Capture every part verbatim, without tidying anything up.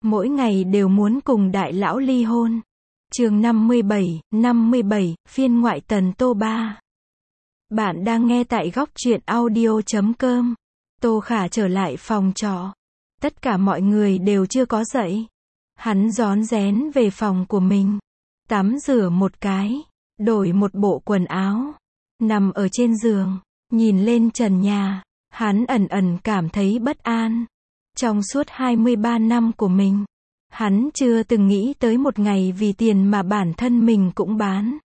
mỗi ngày đều muốn cùng đại lão ly hôn. Chương năm mươi bảy, năm mươi bảy, phiên ngoại tần Tô Ba. Bạn đang nghe tại góc truyện audio chấm com. Tô Khả trở lại phòng trọ. Tất cả mọi người đều chưa có dậy. Hắn rón rén về phòng của mình. Tắm rửa một cái. Đổi một bộ quần áo. Nằm ở trên giường. Nhìn lên trần nhà. Hắn ẩn ẩn cảm thấy bất an. Trong suốt hai mươi ba năm của mình, hắn chưa từng nghĩ tới một ngày vì tiền mà bản thân mình cũng bán.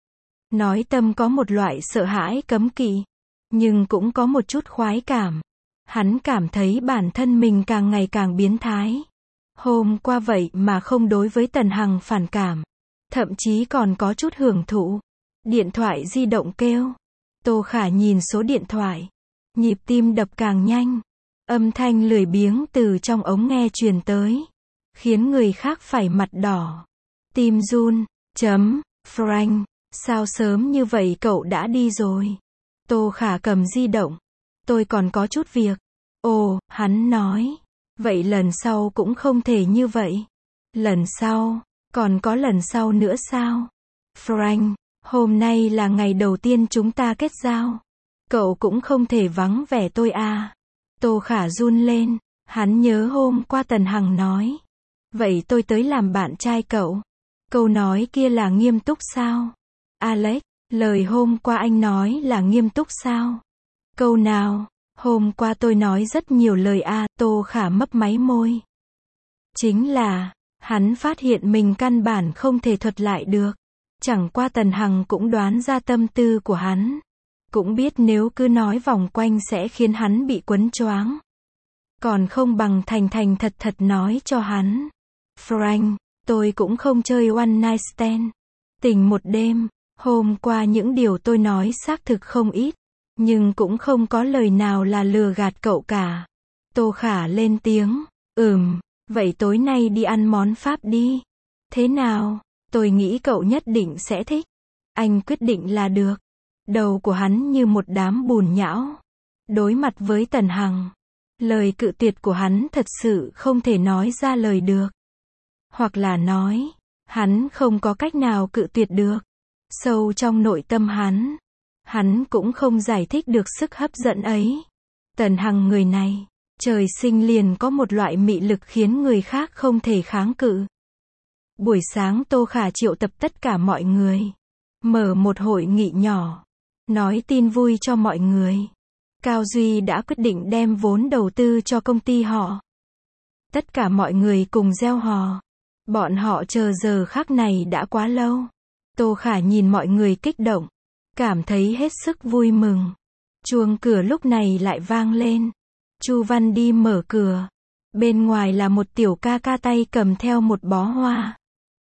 Nói tâm có một loại sợ hãi cấm kỵ, nhưng cũng có một chút khoái cảm. Hắn cảm thấy bản thân mình càng ngày càng biến thái. Hôm qua vậy mà không đối với Tần Hằng phản cảm, thậm chí còn có chút hưởng thụ. Điện thoại di động kêu. Tô Khả nhìn số điện thoại, nhịp tim đập càng nhanh. Âm thanh lười biếng từ trong ống nghe truyền tới, khiến người khác phải mặt đỏ. Tim run. Chấm. Frank, sao sớm như vậy cậu đã đi rồi? Tô Khả cầm di động. Tôi còn có chút việc. Ồ, hắn nói. Vậy lần sau cũng không thể như vậy. Lần sau? Còn có lần sau nữa sao? Frank, hôm nay là ngày đầu tiên chúng ta kết giao. Cậu cũng không thể vắng vẻ tôi à? Tô Khả run lên, hắn nhớ hôm qua Tần Hằng nói. Vậy tôi tới làm bạn trai cậu. Câu nói kia là nghiêm túc sao? Alex, lời hôm qua anh nói là nghiêm túc sao? Câu nào? Hôm qua tôi nói rất nhiều lời à, Tô Khả mấp máy môi. Chính là, hắn phát hiện mình căn bản không thể thuật lại được. Chẳng qua Tần Hằng cũng đoán ra tâm tư của hắn. Cũng biết nếu cứ nói vòng quanh sẽ khiến hắn bị quấn choáng. Còn không bằng thành thành thật thật nói cho hắn. Frank, tôi cũng không chơi one night stand. Tình một đêm, hôm qua những điều tôi nói xác thực không ít. Nhưng cũng không có lời nào là lừa gạt cậu cả. Tô Khả lên tiếng. Ừm, vậy tối nay đi ăn món Pháp đi. Thế nào? Tôi nghĩ cậu nhất định sẽ thích. Anh quyết định là được. Đầu của hắn như một đám bùn nhão. Đối mặt với Tần Hằng, lời cự tuyệt của hắn thật sự không thể nói ra lời được. Hoặc là nói, hắn không có cách nào cự tuyệt được. Sâu trong nội tâm hắn, hắn cũng không giải thích được sức hấp dẫn ấy. Tần Hằng người này, trời sinh liền có một loại mị lực khiến người khác không thể kháng cự. Buổi sáng Tô Khả triệu tập tất cả mọi người, mở một hội nghị nhỏ. Nói tin vui cho mọi người. Cao Duy đã quyết định đem vốn đầu tư cho công ty họ. Tất cả mọi người cùng reo hò. Bọn họ chờ giờ khắc này đã quá lâu. Tô Khả nhìn mọi người kích động, cảm thấy hết sức vui mừng. Chuông cửa lúc này lại vang lên. Chu Văn đi mở cửa. Bên ngoài là một tiểu ca ca tay cầm theo một bó hoa.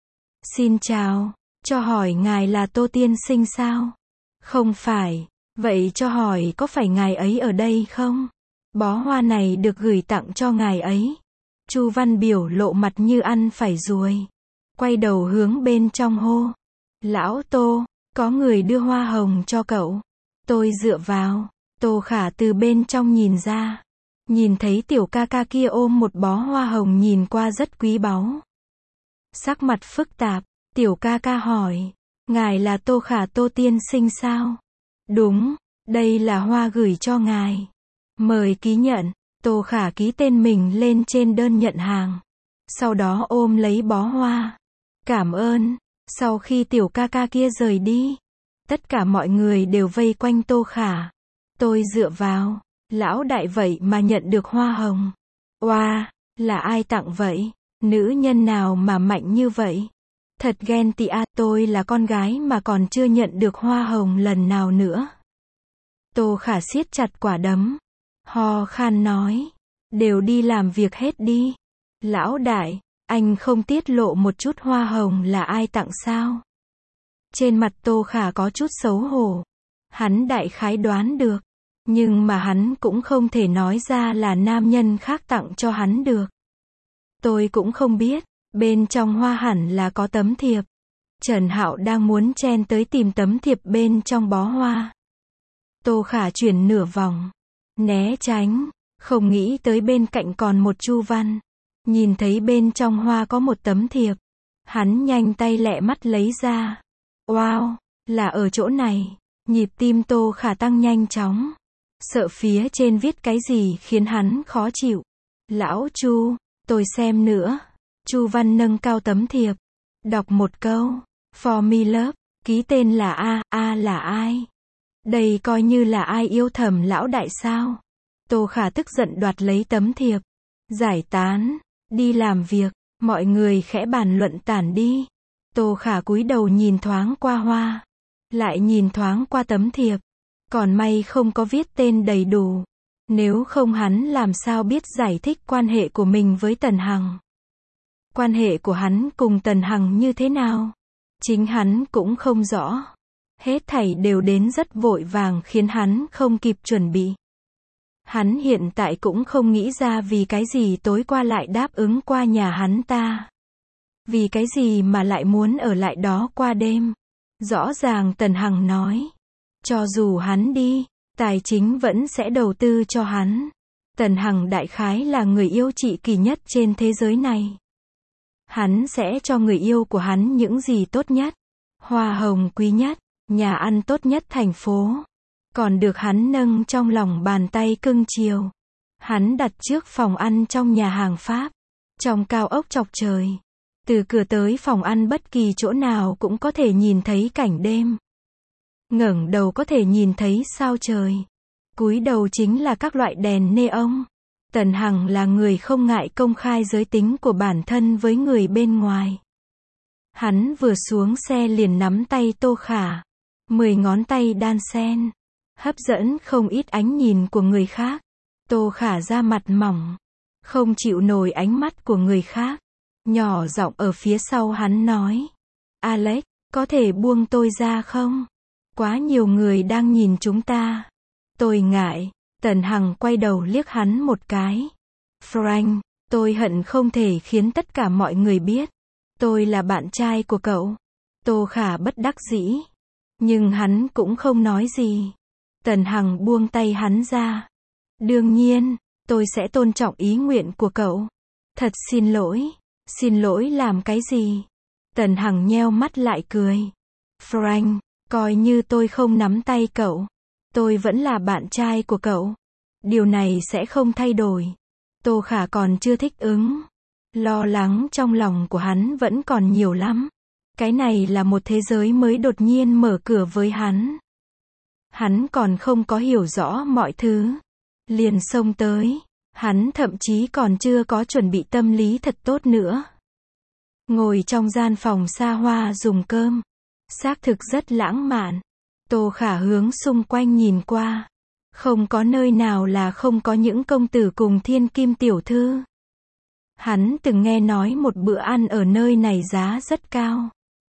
Xin chào, cho hỏi ngài là Tô tiên sinh sao? Không phải. Vậy cho hỏi có phải ngài ấy ở đây không? Bó hoa này được gửi tặng cho ngài ấy. Chu Văn biểu lộ mặt như ăn phải ruồi. Quay đầu hướng bên trong hô. Lão Tô, có người đưa hoa hồng cho cậu. Tôi dựa vào. Tô Khả từ bên trong nhìn ra. Nhìn thấy tiểu ca ca kia ôm một bó hoa hồng nhìn qua rất quý báu. Sắc mặt phức tạp, tiểu ca ca hỏi. Ngài là Tô Khả Tô tiên sinh sao? Đúng, đây là hoa gửi cho ngài. Mời ký nhận. Tô Khả ký tên mình lên trên đơn nhận hàng. Sau đó ôm lấy bó hoa. Cảm ơn. Sau khi tiểu ca ca kia rời đi, tất cả mọi người đều vây quanh Tô Khả. Tôi dựa vào. Lão đại vậy mà nhận được hoa hồng. Oa, wow, là ai tặng vậy? Nữ nhân nào mà mạnh như vậy? Thật ghen tị à, tôi là con gái mà còn chưa nhận được hoa hồng lần nào nữa. Tô Khả siết chặt quả đấm. Ho khan nói. Đều đi làm việc hết đi. Lão đại, anh không tiết lộ một chút hoa hồng là ai tặng sao? Trên mặt Tô Khả có chút xấu hổ. Hắn đại khái đoán được. Nhưng mà hắn cũng không thể nói ra là nam nhân khác tặng cho hắn được. Tôi cũng không biết. Bên trong hoa hẳn là có tấm thiệp. Trần Hạo đang muốn chen tới tìm tấm thiệp bên trong bó hoa. Tô Khả chuyển nửa vòng. Né tránh. Không nghĩ tới bên cạnh còn một Chu Văn. Nhìn thấy bên trong hoa có một tấm thiệp. Hắn nhanh tay lẹ mắt lấy ra. Wow, là ở chỗ này. Nhịp tim Tô Khả tăng nhanh chóng. Sợ phía trên viết cái gì khiến hắn khó chịu. Lão Chu, tôi xem nữa. Chu Văn nâng cao tấm thiệp. Đọc một câu. For me love, ký tên là A, A là ai? Đây coi như là ai yêu Thẩm lão đại sao? Tô Khả tức giận đoạt lấy tấm thiệp. Giải tán, đi làm việc, mọi người khẽ bàn luận tản đi. Tô Khả cúi đầu nhìn thoáng qua hoa, lại nhìn thoáng qua tấm thiệp. Còn may không có viết tên đầy đủ. Nếu không hắn làm sao biết giải thích quan hệ của mình với Tần Hằng. Quan hệ của hắn cùng Tần Hằng như thế nào? Chính hắn cũng không rõ. Hết thảy đều đến rất vội vàng khiến hắn không kịp chuẩn bị. Hắn hiện tại cũng không nghĩ ra vì cái gì tối qua lại đáp ứng qua nhà hắn ta. Vì cái gì mà lại muốn ở lại đó qua đêm. Rõ ràng Tần Hằng nói. Cho dù hắn đi, tài chính vẫn sẽ đầu tư cho hắn. Tần Hằng đại khái là người yêu trị kỳ nhất trên thế giới này. Hắn sẽ cho người yêu của hắn những gì tốt nhất. Hoa hồng quý nhất, nhà ăn tốt nhất thành phố. Còn được hắn nâng trong lòng bàn tay cưng chiều. Hắn đặt trước phòng ăn trong nhà hàng Pháp. Trong cao ốc chọc trời. Từ cửa tới phòng ăn bất kỳ chỗ nào cũng có thể nhìn thấy cảnh đêm. Ngẩng đầu có thể nhìn thấy sao trời. Cúi đầu chính là các loại đèn neon. Tần Hằng là người không ngại công khai giới tính của bản thân với người bên ngoài. Hắn vừa xuống xe liền nắm tay Tô Khả. Mười ngón tay đan xen. Hấp dẫn không ít ánh nhìn của người khác. Tô Khả da mặt mỏng. Không chịu nổi ánh mắt của người khác. Nhỏ giọng ở phía sau hắn nói. Alex, có thể buông tôi ra không? Quá nhiều người đang nhìn chúng ta. Tôi ngại. Tần Hằng quay đầu liếc hắn một cái. Frank, tôi hận không thể khiến tất cả mọi người biết. Tôi là bạn trai của cậu. Tô Khả bất đắc dĩ. Nhưng hắn cũng không nói gì. Tần Hằng buông tay hắn ra. Đương nhiên, tôi sẽ tôn trọng ý nguyện của cậu. Thật xin lỗi. Xin lỗi làm cái gì? Tần Hằng nheo mắt lại cười. Frank, coi như tôi không nắm tay cậu. Tôi vẫn là bạn trai của cậu. Điều này sẽ không thay đổi. Tô Khả còn chưa thích ứng. Lo lắng trong lòng của hắn vẫn còn nhiều lắm. Cái này là một thế giới mới đột nhiên mở cửa với hắn. Hắn còn không có hiểu rõ mọi thứ. Liền xông tới. Hắn thậm chí còn chưa có chuẩn bị tâm lý thật tốt nữa. Ngồi trong gian phòng xa hoa dùng cơm. Xác thực rất lãng mạn. Tô Khả hướng xung quanh nhìn qua. Không có nơi nào là không có những công tử cùng thiên kim tiểu thư. Hắn từng nghe nói một bữa ăn ở nơi này giá rất cao.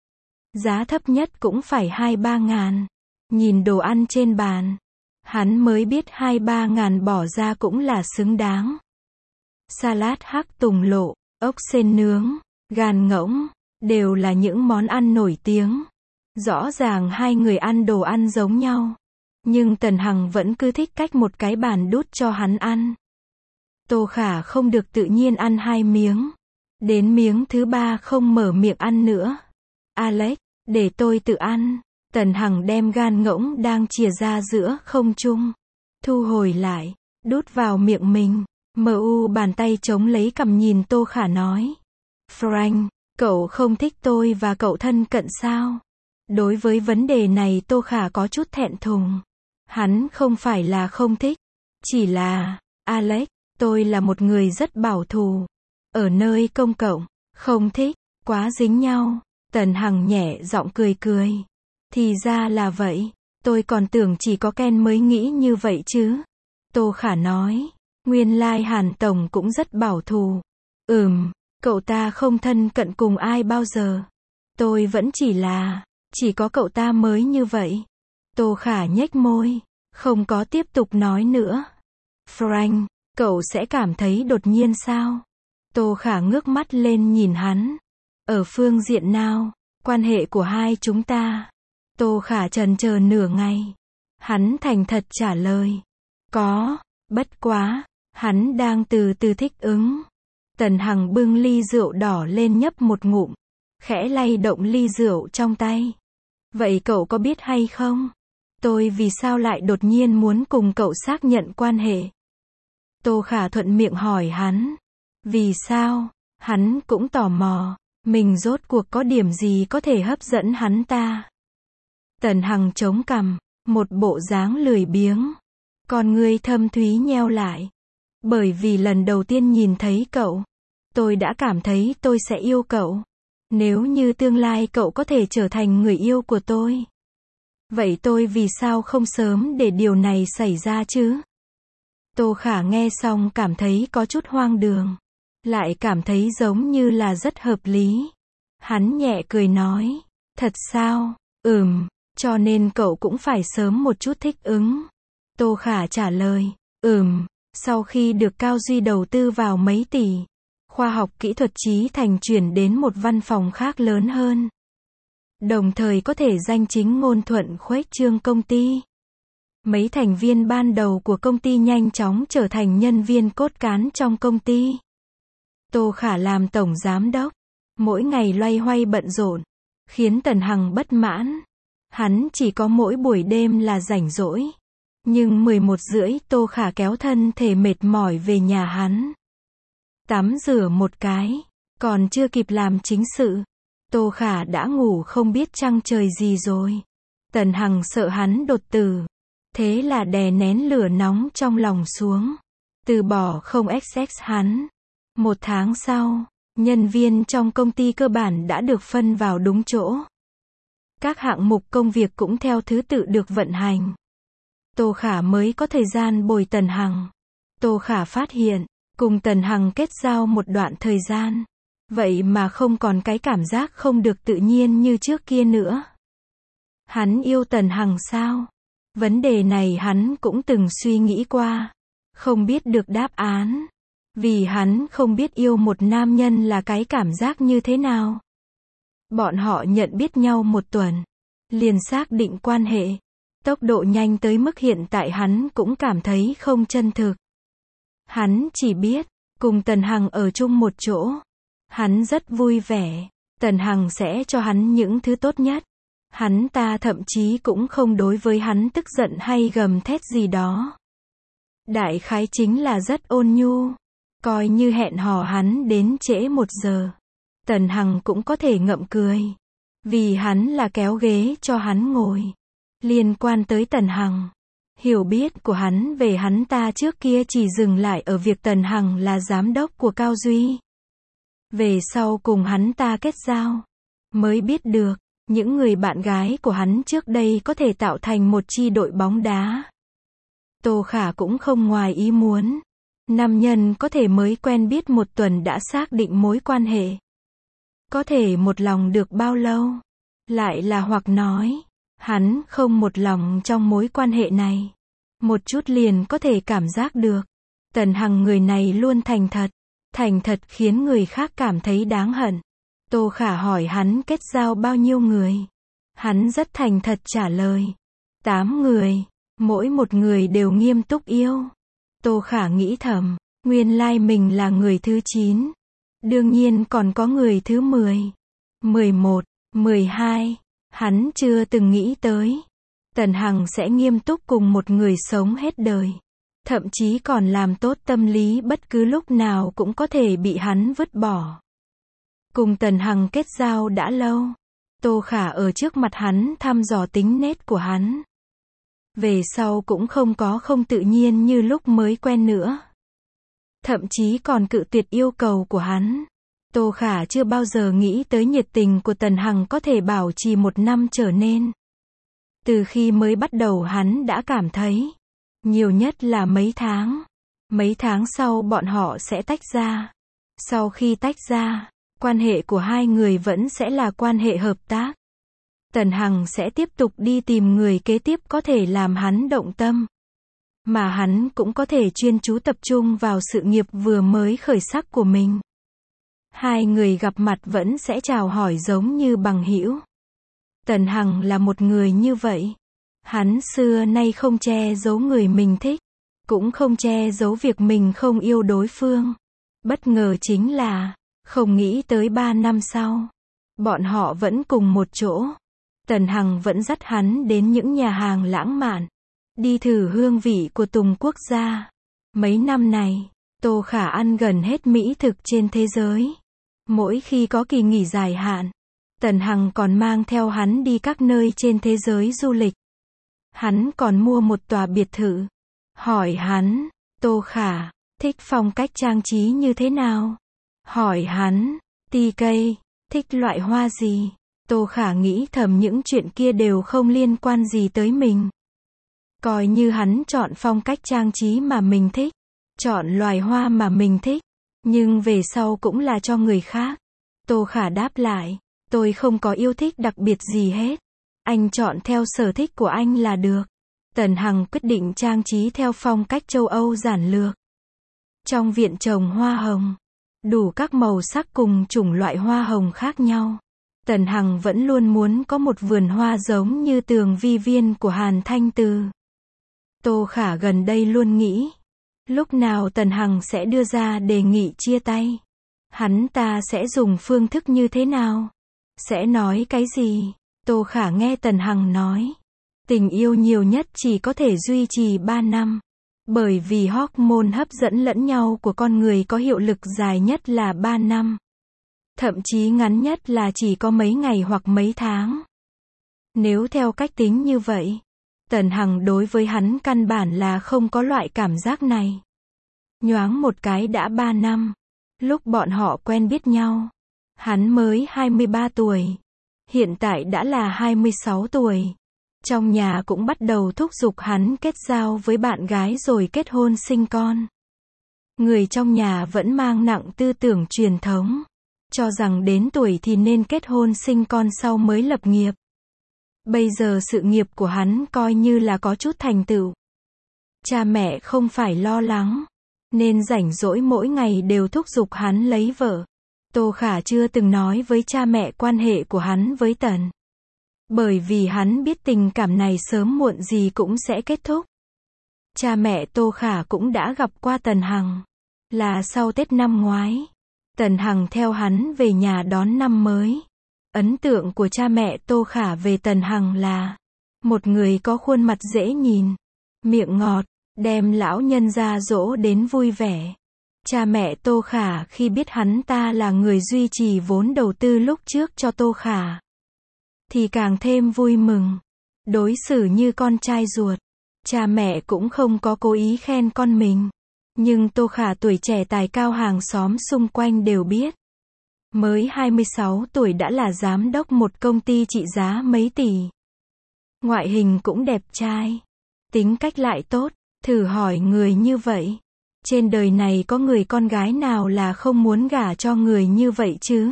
Giá thấp nhất cũng phải hai ba ngàn. Nhìn đồ ăn trên bàn. Hắn mới biết hai ba ngàn bỏ ra cũng là xứng đáng. Salad hắc tùng lộ, ốc sên nướng, gan ngỗng, đều là những món ăn nổi tiếng. Rõ ràng hai người ăn đồ ăn giống nhau. Nhưng Tần Hằng vẫn cứ thích cách một cái bàn đút cho hắn ăn. Tô Khả không được tự nhiên ăn hai miếng. Đến miếng thứ ba không mở miệng ăn nữa. Alex, để tôi tự ăn. Tần Hằng đem gan ngỗng đang chìa ra giữa không trung. Thu hồi lại, đút vào miệng mình. Mờ u bàn tay chống lấy cằm nhìn Tô Khả nói. Frank, cậu không thích tôi và cậu thân cận sao? Đối với vấn đề này Tô Khả có chút thẹn thùng. Hắn không phải là không thích. Chỉ là, Alex, tôi là một người rất bảo thủ. Ở nơi công cộng, không thích, quá dính nhau. Tần Hằng nhẹ giọng cười cười. Thì ra là vậy. Tôi còn tưởng chỉ có Ken mới nghĩ như vậy chứ. Tô Khả nói. Nguyên lai Hàn Tổng cũng rất bảo thủ. Ừm, cậu ta không thân cận cùng ai bao giờ. Tôi vẫn chỉ là, chỉ có cậu ta mới như vậy. Tô Khả nhếch môi, không có tiếp tục nói nữa. Frank, cậu sẽ cảm thấy đột nhiên sao? Tô Khả ngước mắt lên nhìn hắn. Ở phương diện nào, quan hệ của hai chúng ta? Tô Khả chần chờ nửa ngày. Hắn thành thật trả lời. Có, bất quá, hắn đang từ từ thích ứng. Tần Hằng bưng ly rượu đỏ lên nhấp một ngụm, khẽ lay động ly rượu trong tay. Vậy cậu có biết hay không? Tôi vì sao lại đột nhiên muốn cùng cậu xác nhận quan hệ? Tô Khả thuận miệng hỏi hắn. Vì sao? Hắn cũng tò mò, mình rốt cuộc có điểm gì có thể hấp dẫn hắn ta? Tần Hằng chống cằm, một bộ dáng lười biếng. Con ngươi thâm thúy nheo lại. Bởi vì lần đầu tiên nhìn thấy cậu, tôi đã cảm thấy tôi sẽ yêu cậu. Nếu như tương lai cậu có thể trở thành người yêu của tôi, vậy tôi vì sao không sớm để điều này xảy ra chứ? Tô Khả nghe xong cảm thấy có chút hoang đường, lại cảm thấy giống như là rất hợp lý. Hắn nhẹ cười nói, thật sao? Ừm, cho nên cậu cũng phải sớm một chút thích ứng. Tô Khả trả lời, ừm, sau khi được Cao Duy đầu tư vào mấy tỷ, khoa học kỹ thuật Chí Thành chuyển đến một văn phòng khác lớn hơn. Đồng thời có thể danh chính ngôn thuận khuếch trương công ty. Mấy thành viên ban đầu của công ty nhanh chóng trở thành nhân viên cốt cán trong công ty. Tô Khả làm tổng giám đốc, mỗi ngày loay hoay bận rộn, khiến Tần Hằng bất mãn. Hắn chỉ có mỗi buổi đêm là rảnh rỗi. Nhưng mười một rưỡi Tô Khả kéo thân thể mệt mỏi về nhà hắn. Tắm rửa một cái, còn chưa kịp làm chính sự, Tô Khả đã ngủ không biết trăng trời gì rồi. Tần Hằng sợ hắn đột tử, thế là đè nén lửa nóng trong lòng xuống, từ bỏ không ích ích hắn. Một tháng sau, nhân viên trong công ty cơ bản đã được phân vào đúng chỗ. Các hạng mục công việc cũng theo thứ tự được vận hành. Tô Khả mới có thời gian bồi Tần Hằng. Tô Khả phát hiện, cùng Tần Hằng kết giao một đoạn thời gian, vậy mà không còn cái cảm giác không được tự nhiên như trước kia nữa. Hắn yêu Tần Hằng sao? Vấn đề này hắn cũng từng suy nghĩ qua, không biết được đáp án. Vì hắn không biết yêu một nam nhân là cái cảm giác như thế nào. Bọn họ nhận biết nhau một tuần, liền xác định quan hệ. Tốc độ nhanh tới mức hiện tại hắn cũng cảm thấy không chân thực. Hắn chỉ biết, cùng Tần Hằng ở chung một chỗ, hắn rất vui vẻ. Tần Hằng sẽ cho hắn những thứ tốt nhất. Hắn ta thậm chí cũng không đối với hắn tức giận hay gầm thét gì đó. Đại khái chính là rất ôn nhu. Coi như hẹn hò hắn đến trễ một giờ, Tần Hằng cũng có thể ngậm cười. Vì hắn là kéo ghế cho hắn ngồi. Liên quan tới Tần Hằng, hiểu biết của hắn về hắn ta trước kia chỉ dừng lại ở việc Tần Hằng là giám đốc của Cao Duy. Về sau cùng hắn ta kết giao, mới biết được, những người bạn gái của hắn trước đây có thể tạo thành một chi đội bóng đá. Tô Khả cũng không ngoài ý muốn. Nam nhân có thể mới quen biết một tuần đã xác định mối quan hệ. Có thể một lòng được bao lâu? Lại là hoặc nói, hắn không một lòng trong mối quan hệ này. Một chút liền có thể cảm giác được. Tần Hằng người này luôn thành thật. Thành thật khiến người khác cảm thấy đáng hận. Tô Khả hỏi hắn kết giao bao nhiêu người. Hắn rất thành thật trả lời. Tám người. Mỗi một người đều nghiêm túc yêu. Tô Khả nghĩ thầm, nguyên lai mình là người thứ chín. Đương nhiên còn có người thứ mười, mười một, mười hai. Hắn chưa từng nghĩ tới. Tần Hằng sẽ nghiêm túc cùng một người sống hết đời. Thậm chí còn làm tốt tâm lý bất cứ lúc nào cũng có thể bị hắn vứt bỏ. Cùng Tần Hằng kết giao đã lâu. Tô Khả ở trước mặt hắn thăm dò tính nết của hắn. Về sau cũng không có không tự nhiên như lúc mới quen nữa. Thậm chí còn cự tuyệt yêu cầu của hắn. Tô Khả chưa bao giờ nghĩ tới nhiệt tình của Tần Hằng có thể bảo trì một năm trở nên. Từ khi mới bắt đầu hắn đã cảm thấy, nhiều nhất là mấy tháng. Mấy tháng sau bọn họ sẽ tách ra. Sau khi tách ra, quan hệ của hai người vẫn sẽ là quan hệ hợp tác. Tần Hằng sẽ tiếp tục đi tìm người kế tiếp có thể làm hắn động tâm. Mà hắn cũng có thể chuyên chú tập trung vào sự nghiệp vừa mới khởi sắc của mình. Hai người gặp mặt vẫn sẽ chào hỏi giống như bằng hữu. Tần Hằng là một người như vậy. Hắn xưa nay không che giấu người mình thích. Cũng không che giấu việc mình không yêu đối phương. Bất ngờ chính là, không nghĩ tới ba năm sau, bọn họ vẫn cùng một chỗ. Tần Hằng vẫn dắt hắn đến những nhà hàng lãng mạn, đi thử hương vị của Tùng quốc gia. Mấy năm này, Tô Khả ăn gần hết mỹ thực trên thế giới. Mỗi khi có kỳ nghỉ dài hạn, Tần Hằng còn mang theo hắn đi các nơi trên thế giới du lịch. Hắn còn mua một tòa biệt thự. Hỏi hắn, Tô Khả, thích phong cách trang trí như thế nào? Hỏi hắn, tê ca, thích loại hoa gì? Tô Khả nghĩ thầm những chuyện kia đều không liên quan gì tới mình. Coi như hắn chọn phong cách trang trí mà mình thích, chọn loài hoa mà mình thích, nhưng về sau cũng là cho người khác. Tô Khả đáp lại, tôi không có yêu thích đặc biệt gì hết. Anh chọn theo sở thích của anh là được. Tần Hằng quyết định trang trí theo phong cách châu Âu giản lược. Trong viện trồng hoa hồng, đủ các màu sắc cùng chủng loại hoa hồng khác nhau. Tần Hằng vẫn luôn muốn có một vườn hoa giống như tường vi viên của Hàn Thanh Từ. Tô Khả gần đây luôn nghĩ, lúc nào Tần Hằng sẽ đưa ra đề nghị chia tay. Hắn ta sẽ dùng phương thức như thế nào? Sẽ nói cái gì? Tô Khả nghe Tần Hằng nói, tình yêu nhiều nhất chỉ có thể duy trì ba năm. Bởi vì hormone hấp dẫn lẫn nhau của con người có hiệu lực dài nhất là ba năm. Thậm chí ngắn nhất là chỉ có mấy ngày hoặc mấy tháng. Nếu theo cách tính như vậy, Tần Hằng đối với hắn căn bản là không có loại cảm giác này. Nhoáng một cái đã ba năm. Lúc bọn họ quen biết nhau, hắn mới hai mươi ba tuổi. Hiện tại đã là hai mươi sáu tuổi. Trong nhà cũng bắt đầu thúc giục hắn kết giao với bạn gái rồi kết hôn sinh con. Người trong nhà vẫn mang nặng tư tưởng truyền thống, cho rằng đến tuổi thì nên kết hôn sinh con sau mới lập nghiệp. Bây giờ sự nghiệp của hắn coi như là có chút thành tựu. Cha mẹ không phải lo lắng, nên rảnh rỗi mỗi ngày đều thúc giục hắn lấy vợ. Tô Khả chưa từng nói với cha mẹ quan hệ của hắn với Tần. Bởi vì hắn biết tình cảm này sớm muộn gì cũng sẽ kết thúc. Cha mẹ Tô Khả cũng đã gặp qua Tần Hằng. Là sau Tết năm ngoái, Tần Hằng theo hắn về nhà đón năm mới. Ấn tượng của cha mẹ Tô Khả về Tần Hằng là một người có khuôn mặt dễ nhìn, miệng ngọt, đem lão nhân gia dỗ đến vui vẻ. Cha mẹ Tô Khả khi biết hắn ta là người duy trì vốn đầu tư lúc trước cho Tô Khả, thì càng thêm vui mừng. Đối xử như con trai ruột. Cha mẹ cũng không có cố ý khen con mình. Nhưng Tô Khả tuổi trẻ tài cao, hàng xóm xung quanh đều biết. Mới hai mươi sáu tuổi đã là giám đốc một công ty trị giá mấy tỷ. Ngoại hình cũng đẹp trai. Tính cách lại tốt. Thử hỏi người như vậy, trên đời này có người con gái nào là không muốn gả cho người như vậy chứ?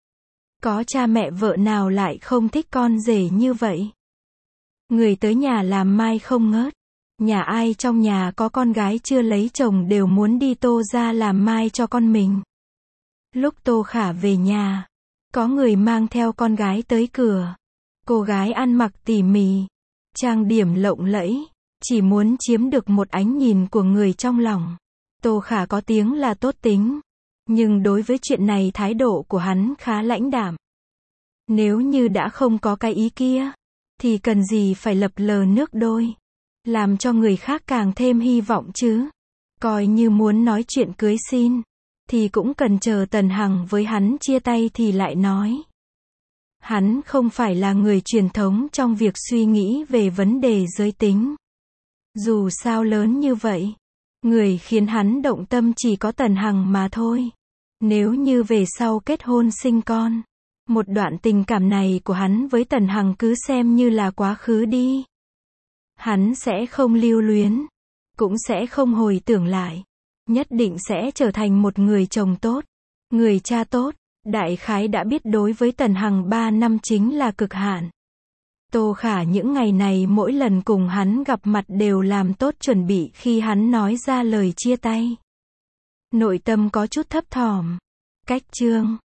Có cha mẹ vợ nào lại không thích con rể như vậy? Người tới nhà làm mai không ngớt. Nhà ai trong nhà có con gái chưa lấy chồng đều muốn đi Tô ra làm mai cho con mình. Lúc Tô Khả về nhà, có người mang theo con gái tới cửa. Cô gái ăn mặc tỉ mỉ, trang điểm lộng lẫy, chỉ muốn chiếm được một ánh nhìn của người trong lòng. Tô Khả có tiếng là tốt tính, nhưng đối với chuyện này thái độ của hắn khá lãnh đạm. Nếu như đã không có cái ý kia, thì cần gì phải lập lờ nước đôi, làm cho người khác càng thêm hy vọng chứ. Coi như muốn nói chuyện cưới xin, thì cũng cần chờ Tần Hằng với hắn chia tay thì lại nói. Hắn không phải là người truyền thống trong việc suy nghĩ về vấn đề giới tính. Dù sao lớn như vậy, người khiến hắn động tâm chỉ có Tần Hằng mà thôi. Nếu như về sau kết hôn sinh con, một đoạn tình cảm này của hắn với Tần Hằng cứ xem như là quá khứ đi. Hắn sẽ không lưu luyến, cũng sẽ không hồi tưởng lại. Nhất định sẽ trở thành một người chồng tốt, người cha tốt. Đại khái đã biết đối với Tần Hằng ba năm chính là cực hạn. Tô Khả những ngày này mỗi lần cùng hắn gặp mặt đều làm tốt chuẩn bị khi hắn nói ra lời chia tay. Nội tâm có chút thấp thỏm. Cách chương